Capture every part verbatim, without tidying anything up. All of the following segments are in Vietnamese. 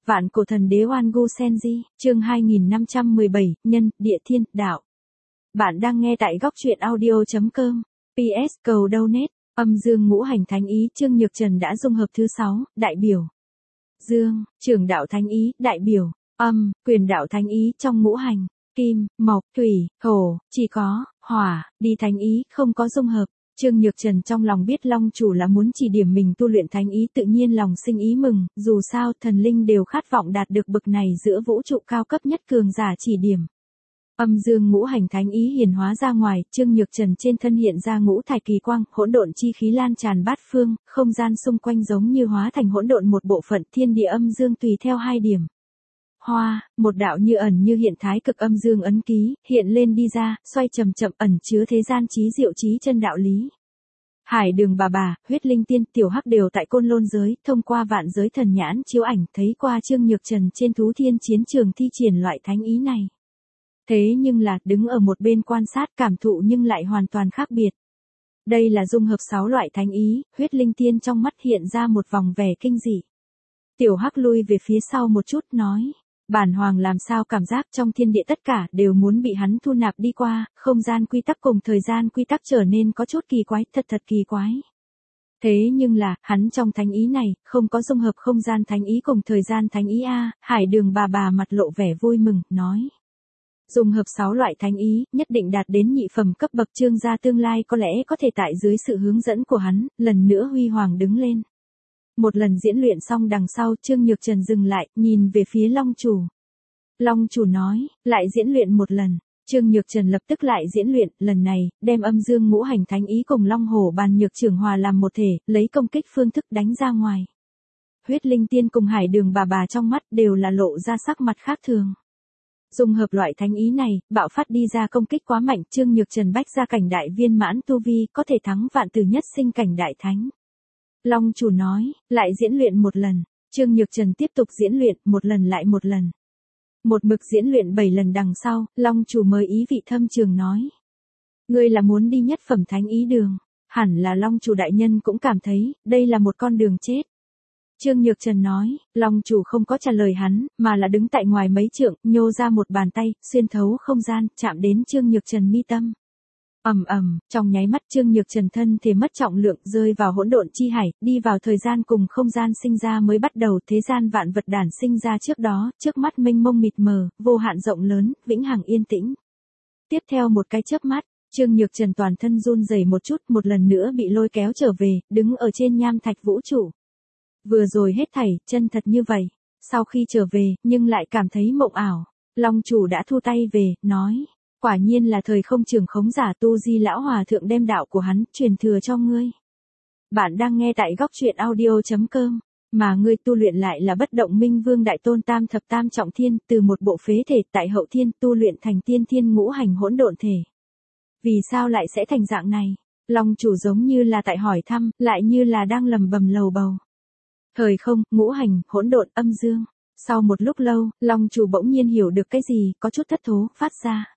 Vạn cổ thần đế Oan Gu Senji, chương hai nghìn năm trăm mười bảy, nhân, địa thiên, đạo. Bạn đang nghe tại góc truyện audio chấm com. pê ét cầu donate, âm dương ngũ hành thánh ý Trương Nhược Trần đã dung hợp thứ sáu, đại biểu. Dương, trưởng đạo thánh ý, đại biểu. Âm, quyền đạo thánh ý trong ngũ hành. Kim, mộc, thủy, thổ, chỉ có, hỏa, đi thánh ý, không có dung hợp. Trương Nhược Trần trong lòng biết Long chủ là muốn chỉ điểm mình tu luyện thánh ý, tự nhiên lòng sinh ý mừng, dù sao thần linh đều khát vọng đạt được bậc này giữa vũ trụ cao cấp nhất cường giả chỉ điểm. Âm dương ngũ hành thánh ý hiển hóa ra ngoài, Trương Nhược Trần trên thân hiện ra ngũ thải kỳ quang, hỗn độn chi khí lan tràn bát phương, không gian xung quanh giống như hóa thành hỗn độn một bộ phận, thiên địa âm dương tùy theo hai điểm. Hoa, một đạo như ẩn như hiện thái cực âm dương ấn ký, hiện lên đi ra, xoay chậm chậm ẩn chứa thế gian trí diệu trí chân đạo lý. Hải Đường bà bà, Huyết Linh Tiên, Tiểu Hắc đều tại Côn Lôn giới, thông qua vạn giới thần nhãn chiếu ảnh thấy qua Trương Nhược Trần trên thú thiên chiến trường thi triển loại thánh ý này. Thế nhưng là, đứng ở một bên quan sát cảm thụ nhưng lại hoàn toàn khác biệt. Đây là dung hợp sáu loại thánh ý, Huyết Linh Tiên trong mắt hiện ra một vòng vẻ kinh dị. Tiểu Hắc lui về phía sau một chút nói. Bản hoàng làm sao cảm giác trong thiên địa tất cả đều muốn bị hắn thu nạp đi qua, không gian quy tắc cùng thời gian quy tắc trở nên có chút kỳ quái, thật thật kỳ quái. Thế nhưng là, hắn trong thánh ý này, không có dung hợp không gian thánh ý cùng thời gian thánh ý a. Hải Đường bà bà mặt lộ vẻ vui mừng, nói. Dung hợp sáu loại thánh ý, nhất định đạt đến nhị phẩm cấp bậc Trương gia tương lai có lẽ có thể tại dưới sự hướng dẫn của hắn, lần nữa huy hoàng đứng lên. Một lần diễn luyện xong đằng sau Trương Nhược Trần dừng lại, nhìn về phía Long chủ. Long chủ nói, lại diễn luyện một lần. Trương Nhược Trần lập tức lại diễn luyện, lần này, đem âm dương ngũ hành thánh ý cùng Long hổ bàn nhược trưởng hòa làm một thể, lấy công kích phương thức đánh ra ngoài. Huyết Linh Tiên cùng Hải Đường bà bà trong mắt đều là lộ ra sắc mặt khác thường. Dung hợp loại thánh ý này, bạo phát đi ra công kích quá mạnh, Trương Nhược Trần bách ra cảnh đại viên mãn tu vi, có thể thắng vạn tử nhất sinh cảnh đại thánh. Long chủ nói, lại diễn luyện một lần. Trương Nhược Trần tiếp tục diễn luyện, một lần lại một lần. Một mực diễn luyện bảy lần đằng sau, Long chủ mới ý vị thâm trường nói. Ngươi là muốn đi nhất phẩm thánh ý đường. Hẳn là Long chủ đại nhân cũng cảm thấy, đây là một con đường chết. Trương Nhược Trần nói, Long chủ không có trả lời hắn, mà là đứng tại ngoài mấy trượng, nhô ra một bàn tay, xuyên thấu không gian, chạm đến Trương Nhược Trần mi tâm. Ầm ầm, trong nháy mắt Trương Nhược Trần thân thể mất trọng lượng, rơi vào hỗn độn chi hải, đi vào thời gian cùng không gian sinh ra mới bắt đầu, thế gian vạn vật đản sinh ra trước đó, trước mắt mênh mông mịt mờ, vô hạn rộng lớn, vĩnh hằng yên tĩnh. Tiếp theo một cái chớp mắt, Trương Nhược Trần toàn thân run rẩy một chút, một lần nữa bị lôi kéo trở về, đứng ở trên nham thạch vũ trụ. Vừa rồi hết thảy, chân thật như vậy, sau khi trở về, nhưng lại cảm thấy mộng ảo. Long chủ đã thu tay về, nói. Quả nhiên là thời không trường khống giả Tu Di lão hòa thượng đem đạo của hắn truyền thừa cho ngươi. Bạn đang nghe tại góc truyện audio chấm com, mà ngươi tu luyện lại là bất động minh vương đại tôn tam thập tam trọng thiên, từ một bộ phế thể tại hậu thiên tu luyện thành tiên thiên ngũ hành hỗn độn thể. Vì sao lại sẽ thành dạng này? Long chủ giống như là tại hỏi thăm, lại như là đang lầm bầm lầu bầu. Thời không, ngũ hành, hỗn độn, âm dương. Sau một lúc lâu, Long chủ bỗng nhiên hiểu được cái gì, có chút thất thố, phát ra.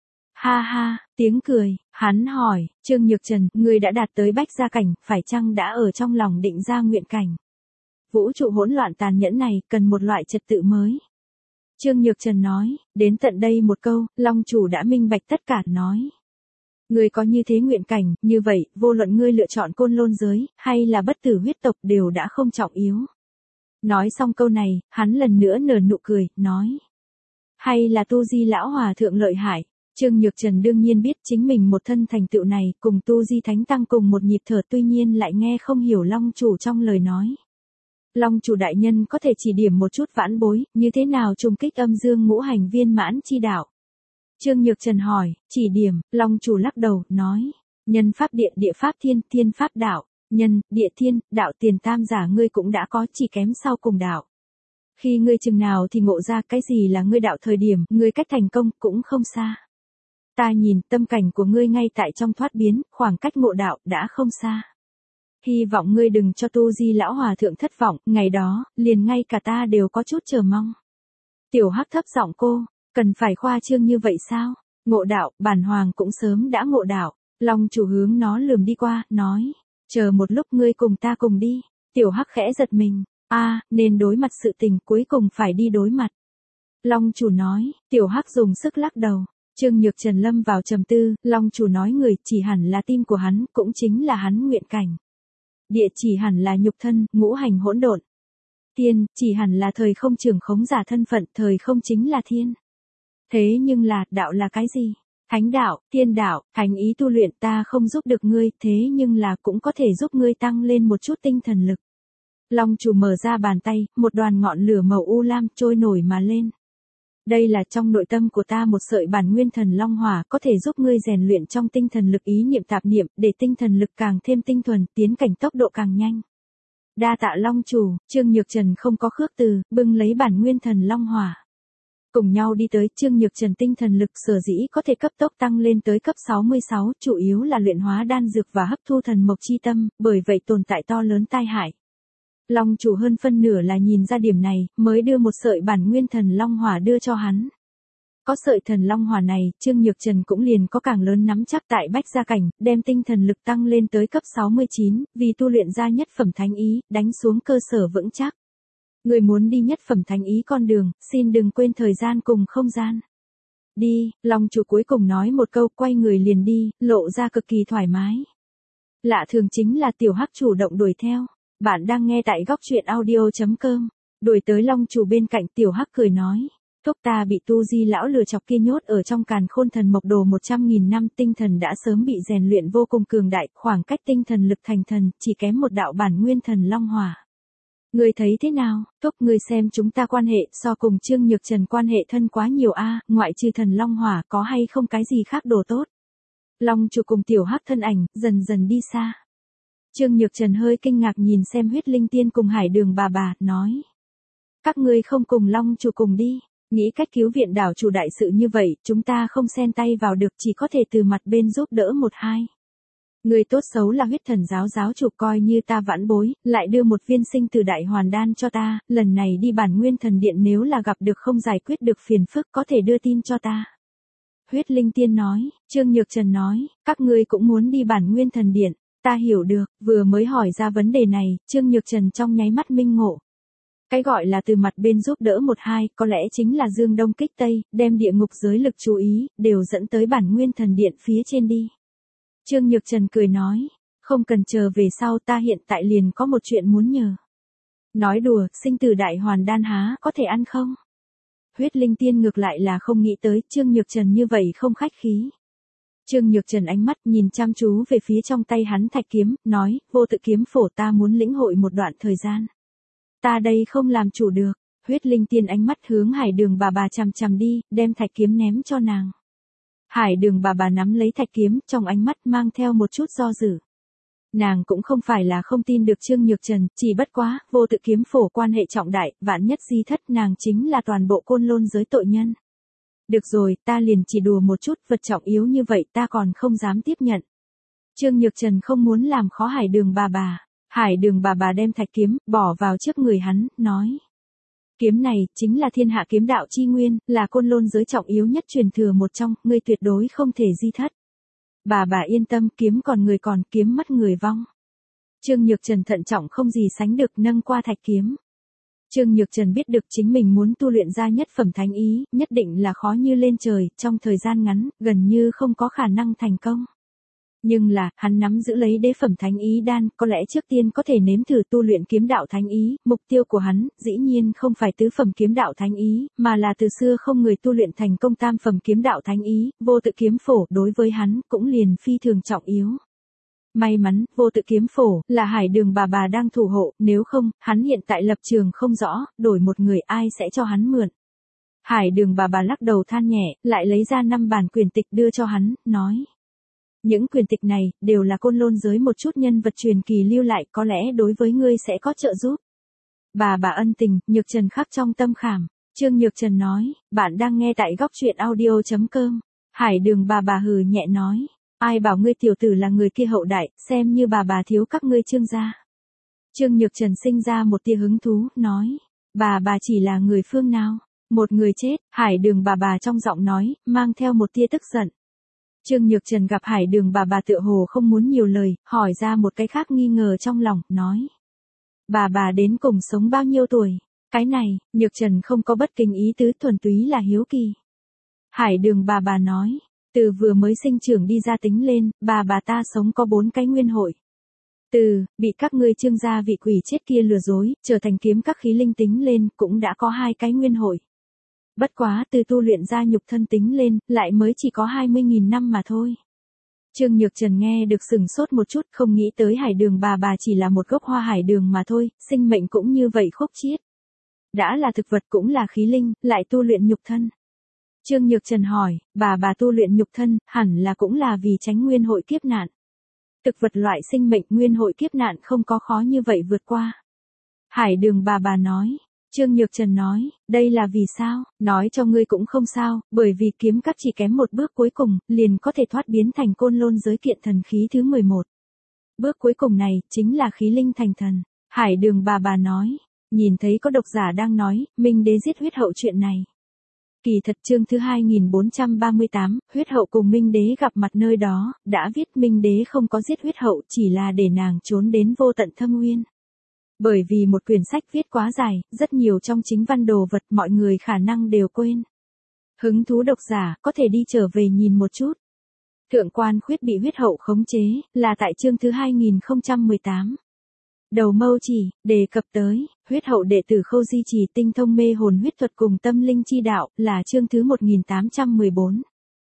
Ha ha, tiếng cười, hắn hỏi, Trương Nhược Trần, ngươi đã đạt tới bách gia cảnh, phải chăng đã ở trong lòng định ra nguyện cảnh? Vũ trụ hỗn loạn tàn nhẫn này, cần một loại trật tự mới. Trương Nhược Trần nói, đến tận đây một câu, Long chủ đã minh bạch tất cả, nói. Ngươi có như thế nguyện cảnh, như vậy, vô luận ngươi lựa chọn Côn Lôn giới, hay là bất tử huyết tộc đều đã không trọng yếu. Nói xong câu này, hắn lần nữa nở nụ cười, nói. Hay là Tu Di lão hòa thượng lợi hại. Trương Nhược Trần đương nhiên biết chính mình một thân thành tựu này, cùng Tu Di Thánh Tăng cùng một nhịp thở, tuy nhiên lại nghe không hiểu Long chủ trong lời nói. Long chủ đại nhân có thể chỉ điểm một chút vãn bối, như thế nào trùng kích âm dương ngũ hành viên mãn chi đạo? Trương Nhược Trần hỏi, chỉ điểm, Long chủ lắc đầu, nói, nhân pháp địa, địa pháp thiên, thiên pháp đạo, nhân, địa thiên, đạo tiền tam giả ngươi cũng đã có, chỉ kém sau cùng đạo. Khi ngươi chừng nào thì ngộ ra cái gì là ngươi đạo thời điểm, ngươi cách thành công cũng không xa. Ta nhìn tâm cảnh của ngươi ngay tại trong thoát biến, khoảng cách ngộ đạo đã không xa. Hy vọng ngươi đừng cho Tu Di lão hòa thượng thất vọng, ngày đó, liền ngay cả ta đều có chút chờ mong. Tiểu Hắc thấp giọng cô, cần phải khoa trương như vậy sao? Ngộ đạo, bản hoàng cũng sớm đã ngộ đạo. Long chủ hướng nó lườm đi qua, nói, chờ một lúc ngươi cùng ta cùng đi. Tiểu Hắc khẽ giật mình, A, nên đối mặt sự tình cuối cùng phải đi đối mặt. Long chủ nói, tiểu hắc dùng sức lắc đầu. Trương Nhược Trần lâm vào trầm tư, Long chủ nói người chỉ hẳn là tim của hắn, cũng chính là hắn nguyện cảnh. Địa chỉ hẳn là nhục thân, ngũ hành hỗn độn. Tiên, chỉ hẳn là thời không trường khống giả thân phận, thời không chính là thiên. Thế nhưng là, đạo là cái gì? Thánh đạo, tiên đạo, thánh ý tu luyện ta không giúp được ngươi, thế nhưng là cũng có thể giúp ngươi tăng lên một chút tinh thần lực. Long chủ mở ra bàn tay, một đoàn ngọn lửa màu u lam trôi nổi mà lên. Đây là trong nội tâm của ta một sợi bản nguyên thần long hỏa, có thể giúp ngươi rèn luyện trong tinh thần lực ý niệm tạp niệm, để tinh thần lực càng thêm tinh thuần, tiến cảnh tốc độ càng nhanh. Đa tạ Long chủ, Trương Nhược Trần không có khước từ, bưng lấy bản nguyên thần long hỏa. Cùng nhau đi tới, Trương Nhược Trần tinh thần lực sở dĩ có thể cấp tốc tăng lên tới cấp sáu mươi sáu, chủ yếu là luyện hóa đan dược và hấp thu thần mộc chi tâm, bởi vậy tồn tại to lớn tai hại. Long chủ hơn phân nửa là nhìn ra điểm này, mới đưa một sợi bản nguyên thần long hỏa đưa cho hắn. Có sợi thần long hỏa này, Trương Nhược Trần cũng liền có càng lớn nắm chắc tại bách gia cảnh, đem tinh thần lực tăng lên tới cấp sáu mươi chín, vì tu luyện ra nhất phẩm thánh ý, đánh xuống cơ sở vững chắc. Người muốn đi nhất phẩm thánh ý con đường, xin đừng quên thời gian cùng không gian. Đi, Long chủ cuối cùng nói một câu, quay người liền đi, lộ ra cực kỳ thoải mái. Lạ thường chính là tiểu hắc chủ động đuổi theo. Bạn đang nghe tại góc truyện audio chấm com. Đuổi tới Long chủ bên cạnh, tiểu hắc cười nói. Thúc ta bị tu di lão lừa chọc kia nhốt ở trong càn khôn thần mộc đồ một trăm nghìn năm, tinh thần đã sớm bị rèn luyện vô cùng cường đại, khoảng cách tinh thần lực thành thần, chỉ kém một đạo bản nguyên thần long hỏa. Người thấy thế nào, thúc người xem chúng ta quan hệ so cùng Trương Nhược Trần quan hệ thân quá nhiều a, ngoại trừ thần long hỏa có hay không cái gì khác đồ tốt. Long chủ cùng tiểu hắc thân ảnh, dần dần đi xa. Trương Nhược Trần hơi kinh ngạc nhìn xem huyết linh tiên cùng hải đường bà bà, nói. Các ngươi không cùng Long chủ cùng đi, nghĩ cách cứu viện đảo chủ đại sự như vậy, chúng ta không xen tay vào được, chỉ có thể từ mặt bên giúp đỡ một hai. Người tốt xấu là huyết thần giáo giáo chủ, coi như ta vãn bối, lại đưa một viên sinh từ đại hoàn đan cho ta, lần này đi bản nguyên thần điện nếu là gặp được không giải quyết được phiền phức có thể đưa tin cho ta. Huyết linh tiên nói, Trương Nhược Trần nói, các ngươi cũng muốn đi bản nguyên thần điện. Ta hiểu được, vừa mới hỏi ra vấn đề này, Trương Nhược Trần trong nháy mắt minh ngộ. Cái gọi là từ mặt bên giúp đỡ một hai, có lẽ chính là dương đông kích tây, đem địa ngục giới lực chú ý, đều dẫn tới bản nguyên thần điện phía trên đi. Trương Nhược Trần cười nói, không cần chờ về sau, ta hiện tại liền có một chuyện muốn nhờ. Nói đùa, sinh tử đại hoàn đan há, có thể ăn không? Huyết linh tiên ngược lại là không nghĩ tới, Trương Nhược Trần như vậy không khách khí. Trương Nhược Trần ánh mắt nhìn chăm chú về phía trong tay hắn thạch kiếm, nói, vô tự kiếm phổ ta muốn lĩnh hội một đoạn thời gian. Ta đây không làm chủ được, huyết linh tiên ánh mắt hướng hải đường bà bà chằm chằm đi, đem thạch kiếm ném cho nàng. Hải đường bà bà nắm lấy thạch kiếm, trong ánh mắt mang theo một chút do dự. Nàng cũng không phải là không tin được Trương Nhược Trần, chỉ bất quá, vô tự kiếm phổ quan hệ trọng đại, vạn nhất di thất nàng chính là toàn bộ côn lôn giới tội nhân. Được rồi, ta liền chỉ đùa một chút, vật trọng yếu như vậy ta còn không dám tiếp nhận. Trương Nhược Trần không muốn làm khó hải đường bà bà. Hải đường bà bà đem thạch kiếm, bỏ vào trước người hắn, nói. Kiếm này, chính là thiên hạ kiếm đạo chi nguyên, là côn lôn giới trọng yếu nhất truyền thừa một trong, ngươi tuyệt đối không thể di thất. Bà bà yên tâm, kiếm còn người còn, kiếm mất người vong. Trương Nhược Trần thận trọng không gì sánh được, nâng qua thạch kiếm. Trương Nhược Trần biết được chính mình muốn tu luyện ra nhất phẩm thánh ý, nhất định là khó như lên trời, trong thời gian ngắn, gần như không có khả năng thành công. Nhưng là, hắn nắm giữ lấy đế phẩm thánh ý đan, có lẽ trước tiên có thể nếm thử tu luyện kiếm đạo thánh ý, mục tiêu của hắn, dĩ nhiên không phải tứ phẩm kiếm đạo thánh ý, mà là từ xưa không người tu luyện thành công tam phẩm kiếm đạo thánh ý, vô tự kiếm phổ, đối với hắn, cũng liền phi thường trọng yếu. May mắn, vô tự kiếm phổ, là hải đường bà bà đang thủ hộ, nếu không, hắn hiện tại lập trường không rõ, đổi một người ai sẽ cho hắn mượn. Hải đường bà bà lắc đầu than nhẹ, lại lấy ra năm bản quyền tịch đưa cho hắn, nói. Những quyền tịch này, đều là côn lôn giới một chút nhân vật truyền kỳ lưu lại, có lẽ đối với ngươi sẽ có trợ giúp. Bà bà ân tình, Nhược Trần khắc trong tâm khảm. Trương Nhược Trần nói, bạn đang nghe tại góc truyện audio chấm com. Hải đường bà bà hừ nhẹ nói. Ai bảo ngươi tiểu tử là người kia hậu đại, xem như bà bà thiếu các ngươi Trương gia. Trương Nhược Trần sinh ra một tia hứng thú, nói. Bà bà chỉ là người phương nào? Một người chết, hải đường bà bà trong giọng nói, mang theo một tia tức giận. Trương Nhược Trần gặp hải đường bà bà tựa hồ không muốn nhiều lời, hỏi ra một cái khác nghi ngờ trong lòng, nói. Bà bà đến cùng sống bao nhiêu tuổi? Cái này, Nhược Trần không có bất kính ý tứ, thuần túy là hiếu kỳ. Hải Đường bà bà nói, từ vừa mới sinh trưởng đi ra tính lên, bà bà ta sống có bốn cái nguyên hội. Từ, bị các ngươi Trương gia vị quỷ chết kia lừa dối, trở thành kiếm các khí linh tính lên, cũng đã có hai cái nguyên hội. Bất quá từ tu luyện ra nhục thân tính lên, lại mới chỉ có hai mươi nghìn năm mà thôi. Trương Nhược Trần nghe được sừng sốt một chút, không nghĩ tới Hải Đường bà bà chỉ là một gốc hoa hải đường mà thôi, sinh mệnh cũng như vậy khúc chiết. Đã là thực vật cũng là khí linh, lại tu luyện nhục thân. Trương Nhược Trần hỏi, bà bà tu luyện nhục thân, hẳn là cũng là vì tránh nguyên hội kiếp nạn. Thực vật loại sinh mệnh nguyên hội kiếp nạn không có khó như vậy vượt qua. Hải Đường bà bà nói. Trương Nhược Trần nói, đây là vì sao, nói cho ngươi cũng không sao, bởi vì kiếm các chỉ kém một bước cuối cùng, liền có thể thoát biến thành côn lôn giới kiện thần khí thứ mười một. Bước cuối cùng này, chính là khí linh thành thần. Hải Đường bà bà nói, nhìn thấy có độc giả đang nói, Minh Đế giết huyết hậu chuyện này. Kỳ thật chương thứ hai nghìn bốn trăm ba mươi tám, huyết hậu cùng Minh Đế gặp mặt nơi đó, đã viết Minh Đế không có giết huyết hậu, chỉ là để nàng trốn đến vô tận thâm uyên. Bởi vì một quyển sách viết quá dài, rất nhiều trong chính văn đồ vật mọi người khả năng đều quên. Hứng thú độc giả có thể đi trở về nhìn một chút. Thượng quan Khuyết bị huyết hậu khống chế, là tại chương thứ hai nghìn không trăm mười tám. Đầu mâu chỉ, đề cập tới, huyết hậu đệ tử Khâu Di Trì tinh thông mê hồn huyết thuật cùng tâm linh chi đạo, là chương thứ một nghìn tám trăm mười bốn.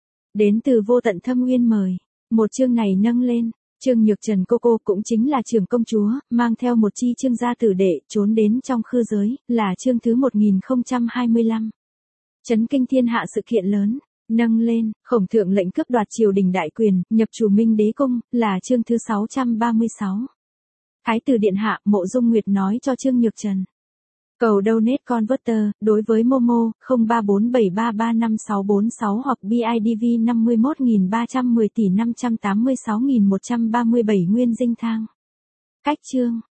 Đến từ vô tận thâm uyên mời, một chương này nâng lên. Trương Nhược Trần cô cô cũng chính là trưởng công chúa, mang theo một chi Trương gia tử đệ, trốn đến trong khư giới, là chương thứ một nghìn không trăm hai mươi lăm. Chấn kinh thiên hạ sự kiện lớn, nâng lên, Khổng thượng lệnh cướp đoạt triều đình đại quyền, nhập chủ Minh Đế cung, là chương thứ sáu trăm ba mươi sáu. Thái tử điện hạ, Mộ Dung Nguyệt nói cho Trương Nhược Trần. Cầu donate converter, đối với Momo, không ba bốn bảy ba ba năm sáu bốn sáu hoặc bê i đê vê năm mươi mốt nghìn ba trăm mười tỷ năm trăm tám mươi sáu nghìn một trăm ba mươi bảy nguyên dinh thang. Cách chương.